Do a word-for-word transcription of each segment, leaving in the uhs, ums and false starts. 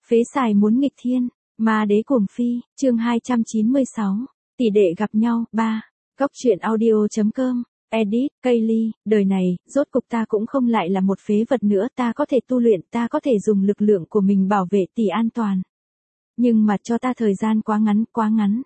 Phế xài muốn nghịch thiên, ma đế cuồng phi, chương hai trăm chín mươi sáu, tỷ đệ gặp nhau, ba. Góc truyện audio.com, edit, Kaylee, đời này, rốt cục ta cũng không lại là một phế vật nữa, ta có thể tu luyện, ta có thể dùng lực lượng của mình bảo vệ tỷ an toàn. Nhưng mà cho ta thời gian quá ngắn, quá ngắn.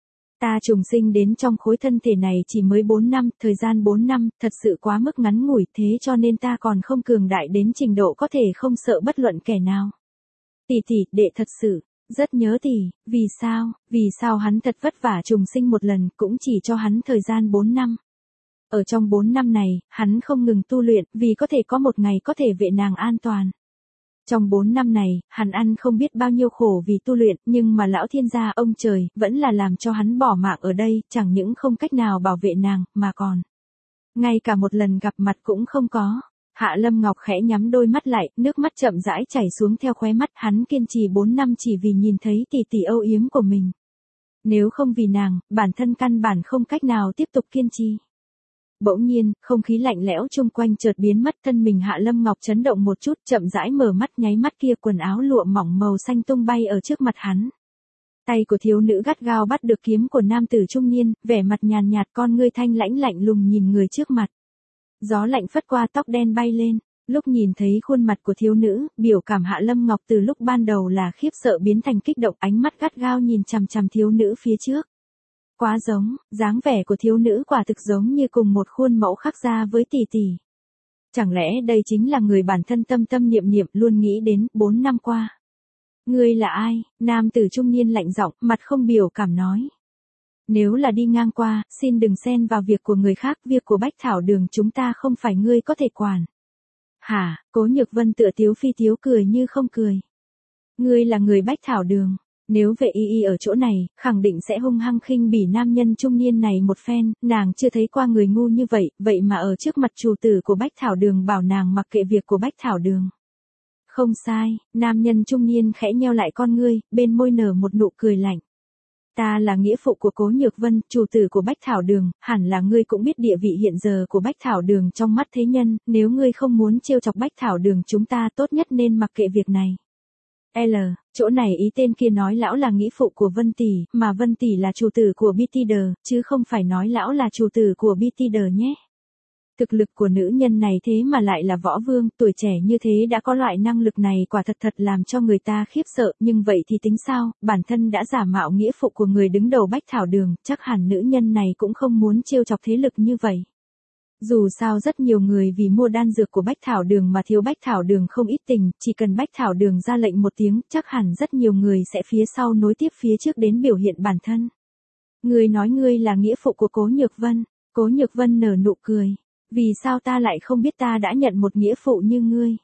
Ta trùng sinh đến trong khối thân thể này chỉ mới bốn năm, thời gian bốn năm, thật sự quá mức ngắn ngủi, thế cho nên ta còn không cường đại đến trình độ có thể không sợ bất luận kẻ nào. Tỷ tỷ, đệ thật sự, rất nhớ tỷ, vì sao, vì sao hắn thật vất vả trùng sinh một lần, cũng chỉ cho hắn thời gian bốn năm. Ở trong bốn năm này, hắn không ngừng tu luyện, vì có thể có một ngày có thể vệ nàng an toàn. Trong bốn năm này, hắn ăn không biết bao nhiêu khổ vì tu luyện, nhưng mà lão thiên gia ông trời, vẫn là làm cho hắn bỏ mạng ở đây, chẳng những không cách nào bảo vệ nàng, mà còn ngay cả một lần gặp mặt cũng không có. Hạ Lâm Ngọc khẽ nhắm đôi mắt lại, nước mắt chậm rãi chảy xuống theo khóe mắt, hắn kiên trì bốn năm chỉ vì nhìn thấy tỷ tỷ âu yếm của mình. Nếu không vì nàng, bản thân căn bản không cách nào tiếp tục kiên trì. Bỗng nhiên, không khí lạnh lẽo chung quanh chợt biến mất, thân mình Hạ Lâm Ngọc chấn động một chút, chậm rãi mở mắt, nháy mắt kia quần áo lụa mỏng màu xanh tung bay ở trước mặt hắn. Tay của thiếu nữ gắt gao bắt được kiếm của nam tử trung niên, vẻ mặt nhàn nhạt, con ngươi thanh lãnh lạnh lùng nhìn người trước mặt. Gió lạnh phất qua tóc đen bay lên, lúc nhìn thấy khuôn mặt của thiếu nữ, biểu cảm Hạ Lâm Ngọc từ lúc ban đầu là khiếp sợ biến thành kích động, ánh mắt gắt gao nhìn chằm chằm thiếu nữ phía trước. Quá giống, dáng vẻ của thiếu nữ quả thực giống như cùng một khuôn mẫu khắc ra với tỷ tỷ. Chẳng lẽ đây chính là người bản thân tâm tâm niệm niệm luôn nghĩ đến bốn năm qua? Ngươi là ai? Nam tử trung niên lạnh giọng, mặt không biểu cảm nói. Nếu là đi ngang qua, xin đừng xen vào việc của người khác, việc của Bách Thảo Đường chúng ta không phải ngươi có thể quản. Hả? Cố Nhược Vân tựa tiếu phi tiếu cười như không cười. Ngươi là người Bách Thảo Đường. Nếu vệ y y ở chỗ này, khẳng định sẽ hung hăng khinh bỉ nam nhân trung niên này một phen, nàng chưa thấy qua người ngu như vậy, vậy mà ở trước mặt chủ tử của Bách Thảo Đường bảo nàng mặc kệ việc của Bách Thảo Đường. Không sai, nam nhân trung niên khẽ nheo lại con ngươi, bên môi nở một nụ cười lạnh. Ta là nghĩa phụ của Cố Nhược Vân, chủ tử của Bách Thảo Đường, hẳn là ngươi cũng biết địa vị hiện giờ của Bách Thảo Đường trong mắt thế nhân, nếu ngươi không muốn trêu chọc Bách Thảo Đường chúng ta tốt nhất nên mặc kệ việc này. L, chỗ này ý tên kia nói lão là nghĩa phụ của Vân Tỷ, mà Vân Tỷ là chủ tử của Bitider, chứ không phải nói lão là chủ tử của Bitider nhé. Thực lực của nữ nhân này thế mà lại là võ vương, tuổi trẻ như thế đã có loại năng lực này quả thật thật làm cho người ta khiếp sợ, nhưng vậy thì tính sao, bản thân đã giả mạo nghĩa phụ của người đứng đầu Bách Thảo Đường, chắc hẳn nữ nhân này cũng không muốn trêu chọc thế lực như vậy. Dù sao rất nhiều người vì mua đan dược của Bách Thảo Đường mà thiếu Bách Thảo Đường không ít tình, chỉ cần Bách Thảo Đường ra lệnh một tiếng, chắc hẳn rất nhiều người sẽ phía sau nối tiếp phía trước đến biểu hiện bản thân. Ngươi nói ngươi là nghĩa phụ của Cố Nhược Vân, Cố Nhược Vân nở nụ cười. Vì sao ta lại không biết ta đã nhận một nghĩa phụ như ngươi?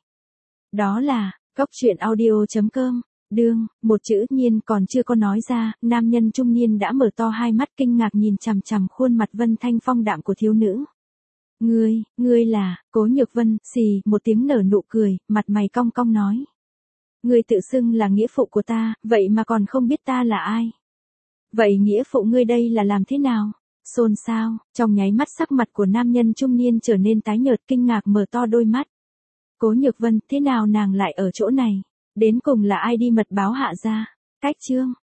Đó là, góc truyện audio.com, đương, một chữ nhiên còn chưa có nói ra, nam nhân trung niên đã mở to hai mắt kinh ngạc nhìn chằm chằm khuôn mặt Vân Thanh phong đạm của thiếu nữ. Ngươi, ngươi là, Cố Nhược Vân, xì, một tiếng nở nụ cười, mặt mày cong cong nói. Ngươi tự xưng là nghĩa phụ của ta, vậy mà còn không biết ta là ai? Vậy nghĩa phụ ngươi đây là làm thế nào? Xôn xao, trong nháy mắt sắc mặt của nam nhân trung niên trở nên tái nhợt kinh ngạc mở to đôi mắt. Cố Nhược Vân, thế nào nàng lại ở chỗ này? Đến cùng là ai đi mật báo hạ ra? Cách chương,